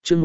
chương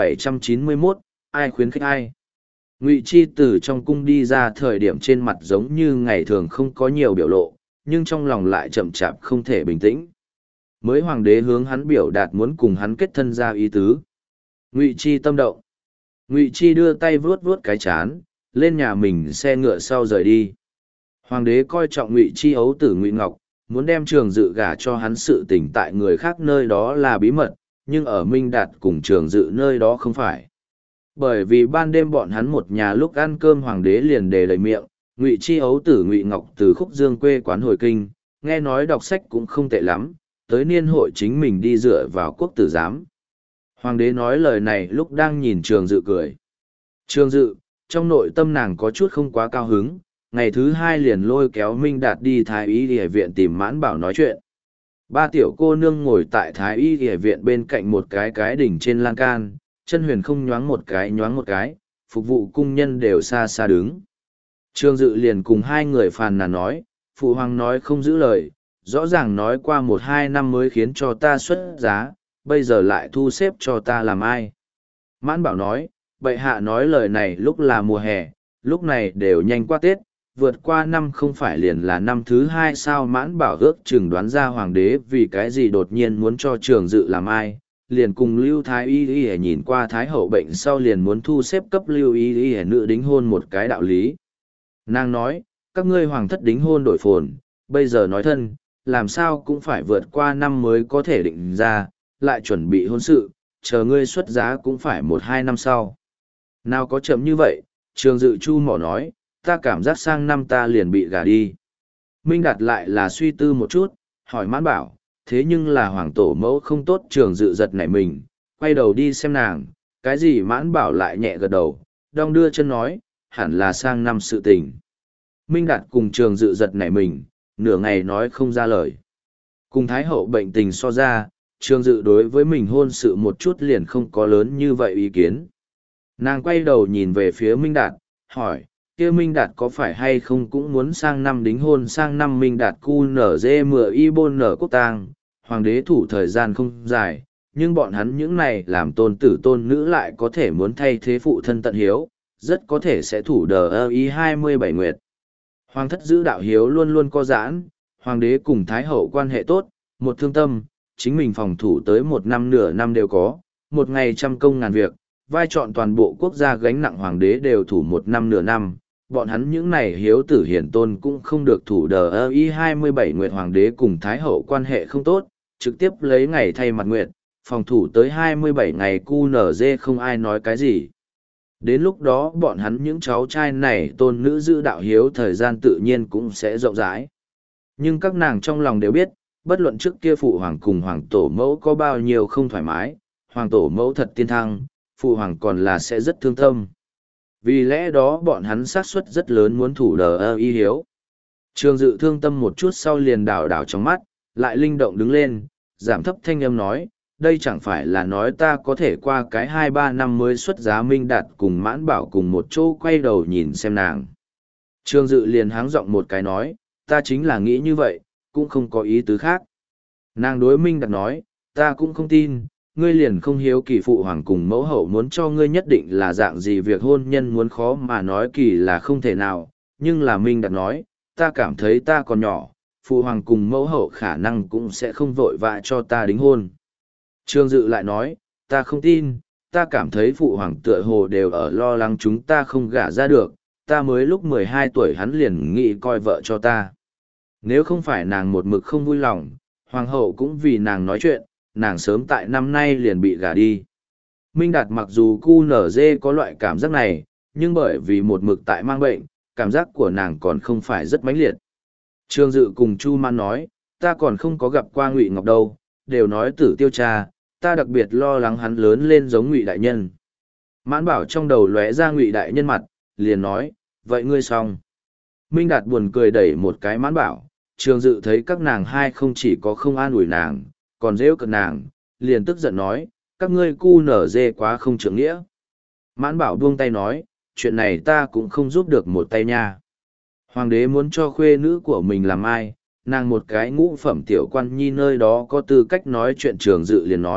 1791, ai khuyến khích ai? Ngụy Chi từ trong cung đi ra, thời điểm trên mặt giống như ngày thường không có nhiều biểu lộ, nhưng trong lòng lại chậm chạp không thể bình tĩnh. Mới hoàng đế hướng hắn biểu đạt muốn cùng hắn kết thân ra ý tứ. Ngụy Chi tâm động. Ngụy Chi đưa tay vuốt vuốt cái chán, lên nhà mình xe ngựa sau rời đi. Hoàng đế coi trọng Ngụy Chi ấu tử Ngụy Ngọc, muốn đem Trường Dự gả cho hắn, sự tình tại người khác nơi đó là bí mật, nhưng ở Minh Đạt cùng Trường Dự nơi đó không phải. Bởi vì ban đêm bọn hắn một nhà lúc ăn cơm, hoàng đế liền đề đầy miệng, Ngụy Chi ấu tử Ngụy Ngọc từ Khúc Dương quê quán hồi kinh, nghe nói đọc sách cũng không tệ lắm, tới niên hội chính mình đi dựa vào quốc tử giám. Hoàng đế nói lời này lúc đang nhìn Trường Dự cười. Trường Dự, trong nội tâm nàng có chút không quá cao hứng, ngày thứ hai liền lôi kéo Minh Đạt đi Thái Y Y viện tìm Mãn Bảo nói chuyện. Ba tiểu cô nương ngồi tại Thái Y Y viện bên cạnh một cái đỉnh trên lan can, chân huyền không nhoáng một cái, phục vụ cung nhân đều xa xa đứng. Trường Dự liền cùng hai người phàn nàn nói, phụ hoàng nói không giữ lời, rõ ràng nói qua 1-2 năm mới khiến cho ta xuất giá, bây giờ lại thu xếp cho ta làm ai. Mãn Bảo nói, bệ hạ nói lời này lúc là mùa hè, lúc này đều nhanh qua Tết, vượt qua năm không phải liền là năm thứ 2 sao? Mãn Bảo ước chừng đoán ra hoàng đế vì cái gì đột nhiên muốn cho Trường Dự làm ai, liền cùng Lưu Thái Y Y nhìn qua Thái hậu bệnh sau liền muốn thu xếp cấp Lưu Y Y nữ đính hôn một cái đạo lý. Nàng nói, các ngươi hoàng thất đính hôn đổi phồn, bây giờ nói thân, làm sao cũng phải vượt qua năm mới có thể định ra, lại chuẩn bị hôn sự, chờ ngươi xuất giá cũng phải 1-2 năm sau. Nào có chậm như vậy? Trường Dự chu mỏ nói, ta cảm giác sang năm ta liền bị gả đi. Minh Đạt lại là suy tư một chút, hỏi Mãn Bảo, thế nhưng là hoàng tổ mẫu không tốt. Trường Dự giật nảy mình, quay đầu đi xem nàng, cái gì? Mãn Bảo lại nhẹ gật đầu, đong đưa chân nói, hẳn là sang năm sự tình. Minh Đạt cùng Trường Dự giật nảy mình, nửa ngày nói không ra lời. Cùng Thái hậu bệnh tình so ra, Trường Dự đối với mình hôn sự một chút liền không có lớn như vậy ý kiến. Nàng quay đầu nhìn về phía Minh Đạt, hỏi, kia Minh Đạt có phải hay không cũng muốn sang năm đính hôn? Sang năm Minh Đạt cu nở dê mửa y bôn nở quốc tang, hoàng đế thủ thời gian không dài, nhưng bọn hắn những này làm tôn tử tôn nữ lại có thể muốn thay thế phụ thân tận hiếu, rất có thể sẽ thủ đờ ơ y 27 nguyệt. Hoàng thất giữ đạo hiếu luôn luôn có giãn, hoàng đế cùng thái hậu quan hệ tốt, một thương tâm, chính mình phòng thủ tới 1 năm nửa năm đều có, một ngày trăm công ngàn việc, vai trọn toàn bộ quốc gia gánh nặng hoàng đế đều thủ 1 năm nửa năm. Bọn hắn những này hiếu tử hiển tôn cũng không được thủ đờ ơ y 27 nguyệt. Hoàng đế cùng thái hậu quan hệ không tốt, trực tiếp lấy ngày thay mặt nguyệt, phòng thủ tới 27 ngày cu nở dê không ai nói cái gì. Đến lúc đó bọn hắn những cháu trai này tôn nữ giữ đạo hiếu thời gian tự nhiên cũng sẽ rộng rãi. Nhưng các nàng trong lòng đều biết, bất luận trước kia phụ hoàng cùng hoàng tổ mẫu có bao nhiêu không thoải mái, hoàng tổ mẫu thật tiên thăng, phụ hoàng còn là sẽ rất thương tâm. Vì lẽ đó bọn hắn xác suất rất lớn muốn thủ đờ ơ y hiếu. Trường Dự thương tâm một chút sau liền đảo đảo trong mắt, lại linh động đứng lên, giảm thấp thanh âm nói, đây chẳng phải là nói ta có thể qua cái 2-3 năm mới xuất giá? Minh Đạt cùng Mãn Bảo cùng một chỗ quay đầu nhìn xem nàng. Trường Dự liền háng giọng một cái nói, ta chính là nghĩ như vậy, cũng không có ý tứ khác. Nàng đối Minh Đạt nói, ta cũng không tin, ngươi liền không hiếu kỳ phụ hoàng cùng mẫu hậu muốn cho ngươi nhất định là dạng gì? Việc hôn nhân muốn khó mà nói kỳ là không thể nào, nhưng là Minh Đạt nói, ta cảm thấy ta còn nhỏ, phụ hoàng cùng mẫu hậu khả năng cũng sẽ không vội vã cho ta đính hôn. Trường Dự lại nói, ta không tin, ta cảm thấy phụ hoàng tựa hồ đều ở lo lắng chúng ta không gả ra được, ta mới lúc 12 tuổi hắn liền nghĩ coi vợ cho ta. Nếu không phải nàng một mực không vui lòng, hoàng hậu cũng vì nàng nói chuyện, nàng sớm tại năm nay liền bị gả đi. Minh Đạt mặc dù cu nở dê có loại cảm giác này, nhưng bởi vì một mực tại mang bệnh, cảm giác của nàng còn không phải rất mãnh liệt. Trường Dự cùng Chu Man nói, ta còn không có gặp qua Ngụy Ngọc đâu, đều nói Tử Tiêu cha, ta đặc biệt lo lắng hắn lớn lên giống Ngụy đại nhân. Mãn Bảo trong đầu lóe ra Ngụy đại nhân mặt, liền nói, vậy ngươi xong. Minh Đạt buồn cười đẩy một cái Mãn Bảo, Trường Dự thấy các nàng hai không chỉ có không an ủi nàng, còn rêu cợt nàng, liền tức giận nói, các ngươi cu nở dê quá không trưởng nghĩa. Mãn Bảo buông tay nói, chuyện này ta cũng không giúp được một tay nha. Hoàng đế muốn cho khuê nữ của mình làm ai, nàng một cái ngũ phẩm tiểu quan nhi nơi đó có tư cách nói chuyện? Trường Dự liền nói,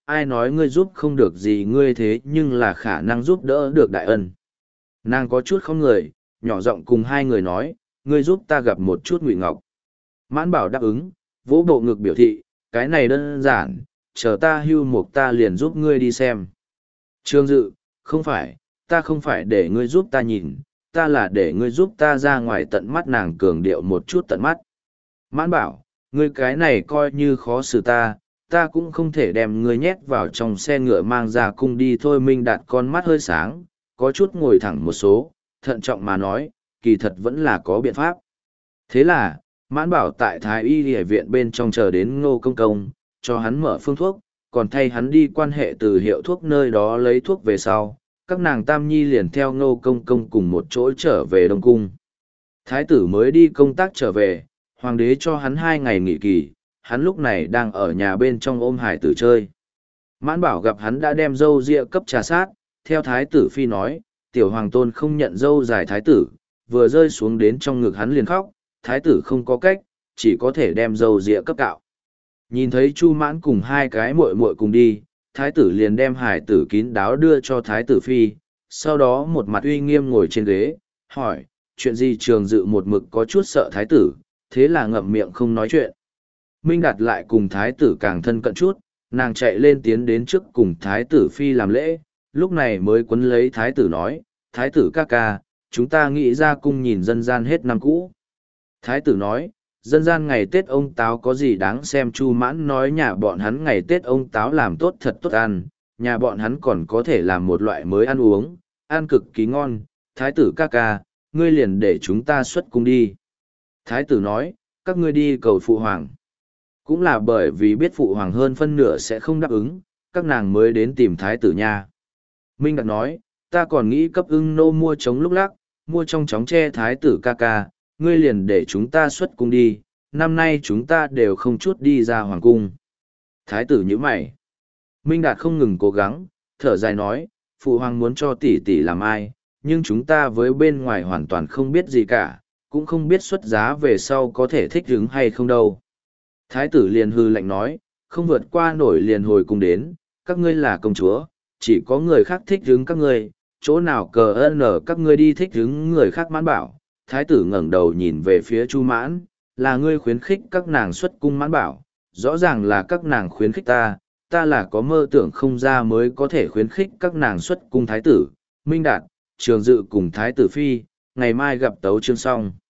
ai nói ngươi giúp không được gì ngươi thế nhưng là khả năng giúp đỡ được đại ân. Nàng có chút không người, nhỏ giọng cùng hai người nói, ngươi giúp ta gặp một chút Ngụy Ngọc. Mãn Bảo đáp ứng, vỗ bộ ngực biểu thị, cái này đơn giản, chờ ta hưu mục ta liền giúp ngươi đi xem. Trương Dự, không phải, ta không phải để ngươi giúp ta nhìn, ta là để ngươi giúp ta ra ngoài tận mắt. Nàng cường điệu một chút tận mắt. Mãn Bảo, ngươi cái này coi như khó xử ta, ta cũng không thể đem ngươi nhét vào trong xe ngựa mang ra cung đi thôi. Minh Đạt con mắt hơi sáng, có chút ngồi thẳng một số, thận trọng mà nói, kỳ thật vẫn là có biện pháp. Thế là, Mãn Bảo tại Thái Y Y viện bên trong chờ đến Ngô Công Công, cho hắn mở phương thuốc, còn thay hắn đi quan hệ từ hiệu thuốc nơi đó lấy thuốc về sau. Các nàng Tam Nhi liền theo Ngô Công Công cùng một chỗ trở về Đông Cung. Thái tử mới đi công tác trở về, hoàng đế cho hắn 2 ngày nghỉ kỳ, hắn lúc này đang ở nhà bên trong ôm hải tử chơi. Mãn Bảo gặp hắn đã đem dâu ria cấp trà sát, theo thái tử phi nói, tiểu hoàng tôn không nhận dâu dài thái tử, vừa rơi xuống đến trong ngực hắn liền khóc, thái tử không có cách, chỉ có thể đem dâu ria cấp cạo. Nhìn thấy Chu Mãn cùng 2 cái muội muội cùng đi, thái tử liền đem hải tử kín đáo đưa cho thái tử phi, sau đó một mặt uy nghiêm ngồi trên ghế, hỏi, chuyện gì? Trường Dự một mực có chút sợ thái tử, thế là ngậm miệng không nói chuyện. Minh Đạt lại cùng thái tử càng thân cận chút, nàng chạy lên tiến đến trước cùng thái tử phi làm lễ, lúc này mới quấn lấy thái tử nói, thái tử ca ca, chúng ta nghĩ ra cung nhìn dân gian hết năm cũ. Thái tử nói, dân gian ngày Tết ông Táo có gì đáng xem? Chu Mãn nói nhà bọn hắn ngày Tết ông Táo làm tốt thật tốt ăn, nhà bọn hắn còn có thể làm một loại mới ăn uống, ăn cực kỳ ngon. Thái tử ca ca, ngươi liền để chúng ta xuất cung đi. Thái tử nói, các ngươi đi cầu phụ hoàng. Cũng là bởi vì biết phụ hoàng hơn phân nửa sẽ không đáp ứng, các nàng mới đến tìm thái tử nha. Minh Đạt nói, ta còn nghĩ cấp ưng nô mua trống lúc lắc, mua trong chóng tre. Thái tử ca ca, ngươi liền để chúng ta xuất cung đi, năm nay chúng ta đều không chút đi ra hoàng cung. Thái tử nhíu mày. Minh Đạt không ngừng cố gắng, thở dài nói, phụ hoàng muốn cho tỷ tỷ làm ai, nhưng chúng ta với bên ngoài hoàn toàn không biết gì cả, cũng không biết xuất giá về sau có thể thích ứng hay không đâu. Thái tử liền hư lạnh nói, không vượt qua nổi liền hồi cung đến, các ngươi là công chúa, chỉ có người khác thích ứng các ngươi, chỗ nào cờ ơn ở các ngươi đi thích ứng người khác. Mãn Bảo. Thái tử ngẩng đầu nhìn về phía Chu Mãn, là ngươi khuyến khích các nàng xuất cung. Mãn Bảo, rõ ràng là các nàng khuyến khích ta, ta là có mơ tưởng không ra mới có thể khuyến khích các nàng xuất cung. Thái tử, Minh Đạt, Trường Dự cùng Thái tử phi, ngày mai gặp tấu chương xong.